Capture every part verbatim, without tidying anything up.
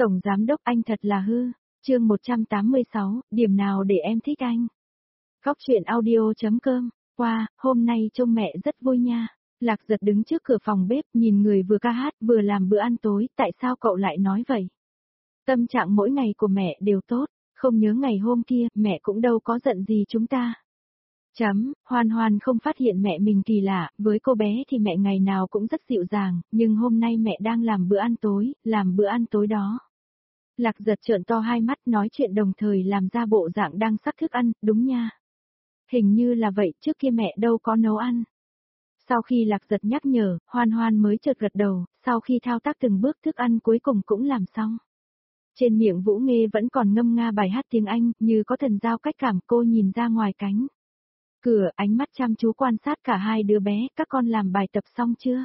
Tổng giám đốc anh thật là hư. Chương một trăm tám mươi sáu, điểm nào để em thích anh? Góc truyện audio chấm com. Qua, hôm nay trông mẹ rất vui nha. Lạc Giật đứng trước cửa phòng bếp, nhìn người vừa ca hát vừa làm bữa ăn tối, tại sao cậu lại nói vậy? Tâm trạng mỗi ngày của mẹ đều tốt, không nhớ ngày hôm kia, mẹ cũng đâu có giận gì chúng ta. Chấm, Hoan Hoan không phát hiện mẹ mình kỳ lạ, với cô bé thì mẹ ngày nào cũng rất dịu dàng, nhưng hôm nay mẹ đang làm bữa ăn tối, làm bữa ăn tối đó. Lạc Giật trợn to hai mắt nói chuyện đồng thời làm ra bộ dạng đang sắc thức ăn, đúng nha. Hình như là vậy, trước kia mẹ đâu có nấu ăn. Sau khi Lạc Giật nhắc nhở, Hoan Hoan mới chợt gật đầu, sau khi thao tác từng bước thức ăn cuối cùng cũng làm xong. Trên miệng Vũ Nghê vẫn còn ngâm nga bài hát tiếng Anh, như có thần giao cách cảm. Cô nhìn ra ngoài cánh cửa, ánh mắt chăm chú quan sát cả hai đứa bé, các con làm bài tập xong chưa?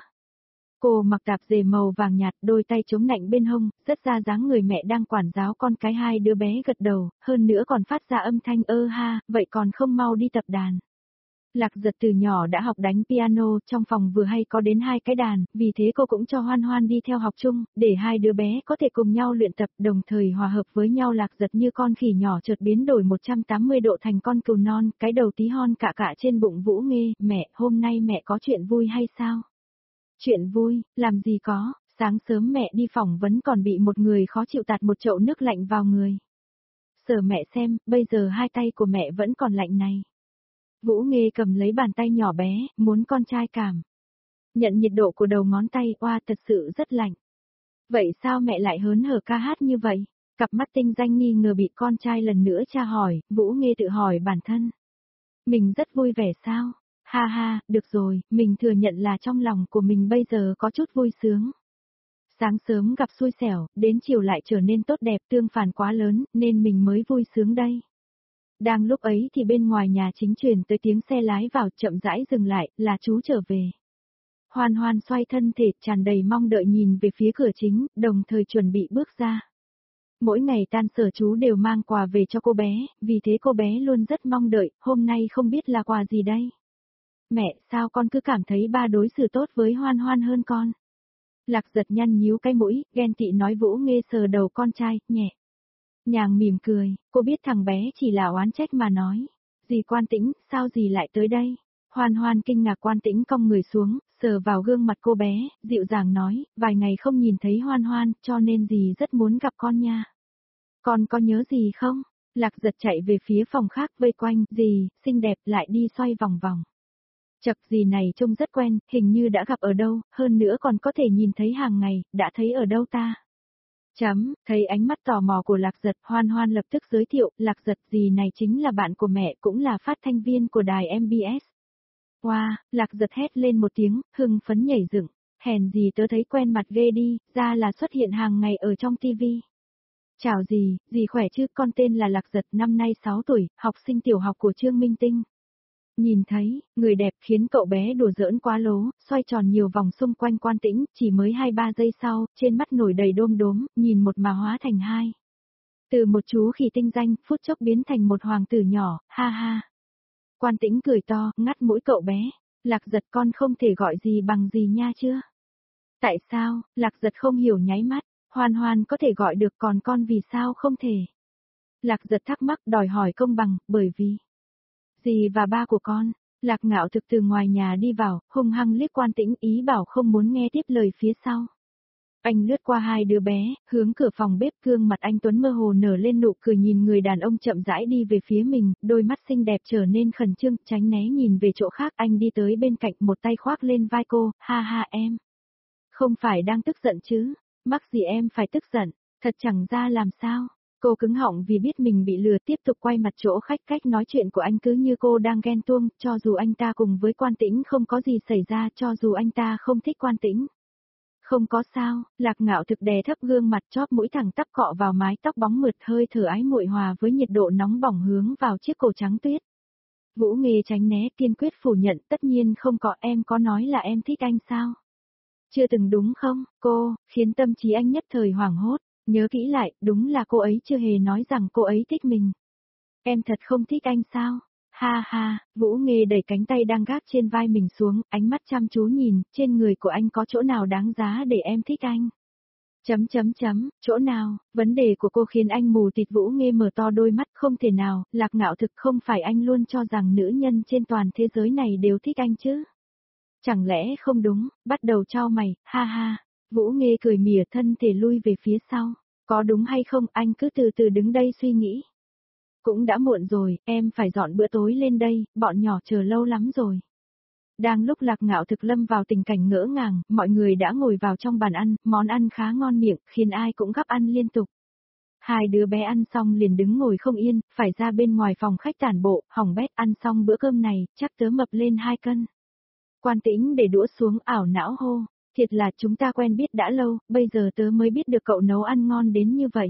Cô mặc tạp dề màu vàng nhạt, đôi tay chống nạnh bên hông, rất ra dáng người mẹ đang quản giáo con cái. Hai đứa bé gật đầu, hơn nữa còn phát ra âm thanh ơ ha, vậy còn không mau đi tập đàn. Lạc Giật từ nhỏ đã học đánh piano, trong phòng vừa hay có đến hai cái đàn, vì thế cô cũng cho Hoan Hoan đi theo học chung, để hai đứa bé có thể cùng nhau luyện tập, đồng thời hòa hợp với nhau. Lạc Giật như con khỉ nhỏ chợt biến đổi một trăm tám mươi độ thành con cừu non, cái đầu tí hon cạ cạ trên bụng Vũ Nghê. Mẹ, hôm nay mẹ có chuyện vui hay sao? Chuyện vui, làm gì có, sáng sớm mẹ đi phỏng vấn còn bị một người khó chịu tạt một chậu nước lạnh vào người. Sờ mẹ xem, bây giờ hai tay của mẹ vẫn còn lạnh này. Vũ Nghê cầm lấy bàn tay nhỏ bé, muốn con trai cảm nhận nhiệt độ của đầu ngón tay. Oa, thật sự rất lạnh. Vậy sao mẹ lại hớn hở ca hát như vậy? Cặp mắt tinh danh nghi ngờ bị con trai lần nữa tra hỏi, Vũ Nghê tự hỏi bản thân. Mình rất vui vẻ sao? Ha ha, được rồi, mình thừa nhận là trong lòng của mình bây giờ có chút vui sướng. Sáng sớm gặp xui xẻo, đến chiều lại trở nên tốt đẹp, tương phản quá lớn, nên mình mới vui sướng đây. Đang lúc ấy thì bên ngoài nhà chính truyền tới tiếng xe lái vào, chậm rãi dừng lại, là chú trở về. Hoan Hoan xoay thân thể, tràn đầy mong đợi nhìn về phía cửa chính, đồng thời chuẩn bị bước ra. Mỗi ngày tan sở chú đều mang quà về cho cô bé, vì thế cô bé luôn rất mong đợi, hôm nay không biết là quà gì đây. Mẹ, sao con cứ cảm thấy ba đối xử tốt với Hoan Hoan hơn con? Lạc Giật nhăn nhíu cái mũi, ghen tị nói. Vũ Nghê sờ đầu con trai, nhẹ nhàng mỉm cười, cô biết thằng bé chỉ là oán trách mà nói. Dì Quan Tĩnh, sao dì lại tới đây? Hoan Hoan kinh ngạc. Quan Tĩnh cong người xuống, sờ vào gương mặt cô bé, dịu dàng nói, vài ngày không nhìn thấy Hoan Hoan, cho nên dì rất muốn gặp con nha. Con có nhớ gì không? Lạc Giật chạy về phía phòng khác vây quanh, dì, xinh đẹp, lại đi xoay vòng vòng. Chật, dì này trông rất quen, hình như đã gặp ở đâu, hơn nữa còn có thể nhìn thấy hàng ngày, đã thấy ở đâu ta? Chấm, thấy ánh mắt tò mò của Lạc Giật, Hoan Hoan lập tức giới thiệu, Lạc Giật, dì này chính là bạn của mẹ, cũng là phát thanh viên của đài em bê ét. Wow, Lạc Giật hét lên một tiếng, hưng phấn nhảy dựng, hèn gì tớ thấy quen mặt ghê đi, ra là xuất hiện hàng ngày ở trong tivi. Chào dì, dì khỏe chứ, con tên là Lạc Giật, năm nay sáu tuổi, học sinh tiểu học của Trương Minh Tinh. Nhìn thấy, người đẹp khiến cậu bé đùa giỡn quá lố, xoay tròn nhiều vòng xung quanh Quan Tĩnh, chỉ mới hai ba giây sau, trên mắt nổi đầy đom đóm, nhìn một mà hóa thành hai. Từ một chú khỉ tinh danh, phút chốc biến thành một hoàng tử nhỏ, ha ha. Quan Tĩnh cười to, ngắt mũi cậu bé, Lạc Giật, con không thể gọi gì bằng gì nha chưa? Tại sao? Lạc Giật không hiểu nháy mắt, Hoan Hoan có thể gọi được, còn con vì sao không thể? Lạc Giật thắc mắc đòi hỏi công bằng, bởi vì dì và ba của con. Lạc Ngạo Thực từ ngoài nhà đi vào, hung hăng liếc Quan Tĩnh, ý bảo không muốn nghe tiếp lời phía sau. Anh lướt qua hai đứa bé, hướng cửa phòng bếp, gương mặt anh tuấn mơ hồ nở lên nụ cười nhìn người đàn ông chậm rãi đi về phía mình, đôi mắt xinh đẹp trở nên khẩn trương, tránh né nhìn về chỗ khác. Anh đi tới bên cạnh, một tay khoác lên vai cô, ha ha em. Không phải đang tức giận chứ, mắc gì em phải tức giận, thật chẳng ra làm sao. Cô cứng họng vì biết mình bị lừa, tiếp tục quay mặt chỗ khách. Cách nói chuyện của anh cứ như cô đang ghen tuông, cho dù anh ta cùng với Quan Tĩnh không có gì xảy ra, cho dù anh ta không thích Quan Tĩnh. Không có sao, Lạc Ngạo Thực đè thấp gương mặt, chóp mũi thẳng tắp cọ vào mái tóc bóng mượt, hơi thở ái muội hòa với nhiệt độ nóng bỏng hướng vào chiếc cổ trắng tuyết. Vũ Nghê tránh né, kiên quyết phủ nhận, tất nhiên không có, em có nói là em thích anh sao? Chưa từng đúng không, cô, khiến tâm trí anh nhất thời hoảng hốt. Nhớ kỹ lại, đúng là cô ấy chưa hề nói rằng cô ấy thích mình. Em thật không thích anh sao? Ha ha, Vũ Nghê đẩy cánh tay đang gác trên vai mình xuống, ánh mắt chăm chú nhìn, trên người của anh có chỗ nào đáng giá để em thích anh? Chấm chấm chấm, chỗ nào, vấn đề của cô khiến anh mù tịt. Vũ Nghê mở to đôi mắt. Không thể nào, Lạc Ngạo Thực không phải anh luôn cho rằng nữ nhân trên toàn thế giới này đều thích anh chứ? Chẳng lẽ không đúng, bắt đầu trao mày, ha ha. Vũ Nghê cười mỉa thân thể lui về phía sau. Có đúng hay không, anh cứ từ từ đứng đây suy nghĩ. Cũng đã muộn rồi, em phải dọn bữa tối lên đây, bọn nhỏ chờ lâu lắm rồi. Đang lúc Lạc Ngạo Thực lâm vào tình cảnh ngỡ ngàng, mọi người đã ngồi vào trong bàn ăn, món ăn khá ngon miệng, khiến ai cũng gắp ăn liên tục. Hai đứa bé ăn xong liền đứng ngồi không yên, phải ra bên ngoài phòng khách tản bộ, hỏng bét. Ăn xong bữa cơm này, chắc tớ mập lên hai cân. Quan Tĩnh để đũa xuống ảo não hô, thiệt là chúng ta quen biết đã lâu, bây giờ tớ mới biết được cậu nấu ăn ngon đến như vậy.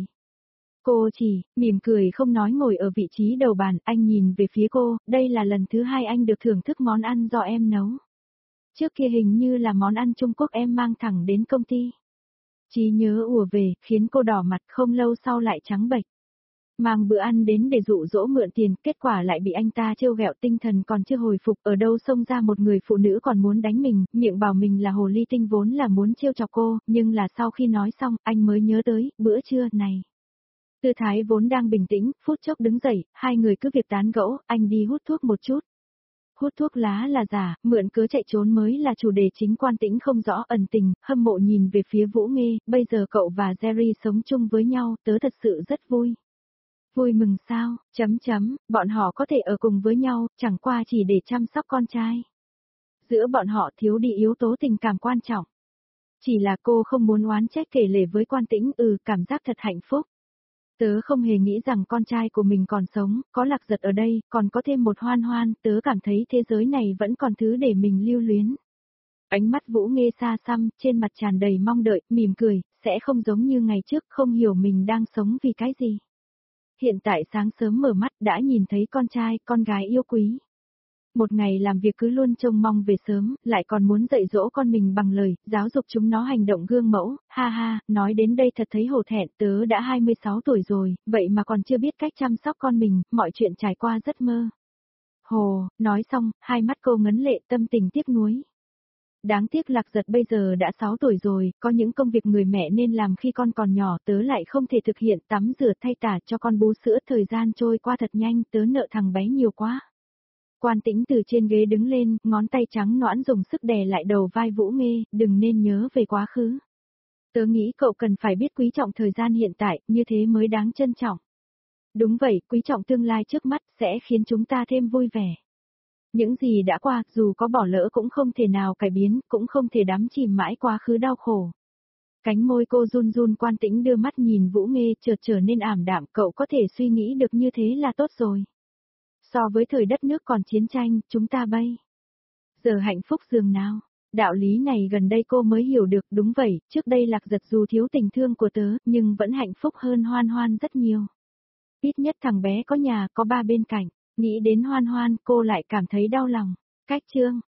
Cô chỉ, mỉm cười không nói ngồi ở vị trí đầu bàn. Anh nhìn về phía cô, đây là lần thứ hai anh được thưởng thức món ăn do em nấu. Trước kia hình như là món ăn Trung Quốc em mang thẳng đến công ty. Trí nhớ ùa về, khiến cô đỏ mặt, không lâu sau lại trắng bệch. Mang bữa ăn đến để dụ dỗ mượn tiền, kết quả lại bị anh ta trêu ghẹo. Tinh thần còn chưa hồi phục, ở đâu xông ra một người phụ nữ còn muốn đánh mình, miệng bảo mình là hồ ly tinh vốn là muốn trêu chọc cô, nhưng là sau khi nói xong, anh mới nhớ tới, bữa trưa này. Tư thái vốn đang bình tĩnh, phút chốc đứng dậy, hai người cứ việc tán gẫu, anh đi hút thuốc một chút. Hút thuốc lá là giả, mượn cớ chạy trốn mới là chủ đề chính. Quan Tĩnh không rõ ẩn tình, hâm mộ nhìn về phía Vũ Nghê, bây giờ cậu và Jerry sống chung với nhau, tớ thật sự rất vui. Vui mừng sao, chấm chấm, bọn họ có thể ở cùng với nhau, chẳng qua chỉ để chăm sóc con trai. Giữa bọn họ thiếu đi yếu tố tình cảm quan trọng. Chỉ là cô không muốn oán trách kể lể với Quan Tĩnh, ừ, cảm giác thật hạnh phúc. Tớ không hề nghĩ rằng con trai của mình còn sống, có Lạc Giật ở đây, còn có thêm một Hoan Hoan, tớ cảm thấy thế giới này vẫn còn thứ để mình lưu luyến. Ánh mắt Vũ Nghê xa xăm, trên mặt tràn đầy mong đợi, mỉm cười, sẽ không giống như ngày trước, không hiểu mình đang sống vì cái gì. Hiện tại sáng sớm mở mắt đã nhìn thấy con trai, con gái yêu quý. Một ngày làm việc cứ luôn trông mong về sớm, lại còn muốn dạy dỗ con mình bằng lời, giáo dục chúng nó hành động gương mẫu. Ha ha, nói đến đây thật thấy hổ thẹn. Tớ đã hai mươi sáu tuổi rồi, vậy mà còn chưa biết cách chăm sóc con mình, mọi chuyện trải qua rất mơ. Hồ, nói xong, hai mắt cô ngấn lệ, tâm tình tiếc nuối. Đáng tiếc Lạc Giật bây giờ đã sáu tuổi rồi, có những công việc người mẹ nên làm khi con còn nhỏ tớ lại không thể thực hiện. Tắm rửa thay tả cho con bú sữa, thời gian trôi qua thật nhanh, tớ nợ thằng bé nhiều quá. Quan Tĩnh từ trên ghế đứng lên, ngón tay trắng nõn dùng sức đè lại đầu vai Vũ Nghê, đừng nên nhớ về quá khứ. Tớ nghĩ cậu cần phải biết quý trọng thời gian hiện tại, như thế mới đáng trân trọng. Đúng vậy, quý trọng tương lai trước mắt, sẽ khiến chúng ta thêm vui vẻ. Những gì đã qua, dù có bỏ lỡ cũng không thể nào cải biến, cũng không thể đắm chìm mãi quá khứ đau khổ. Cánh môi cô run run. Quan Tĩnh đưa mắt nhìn Vũ Nghê, chợt trở nên ảm đạm. Cậu có thể suy nghĩ được như thế là tốt rồi. So với thời đất nước còn chiến tranh, chúng ta bây giờ hạnh phúc dường nào. Đạo lý này gần đây cô mới hiểu được. Đúng vậy, trước đây Lạc Giật dù thiếu tình thương của tớ, nhưng vẫn hạnh phúc hơn Hoan Hoan rất nhiều. Ít nhất thằng bé có nhà, có ba bên cạnh. Nghĩ đến Hoan Hoan, cô lại cảm thấy đau lòng. Cách chương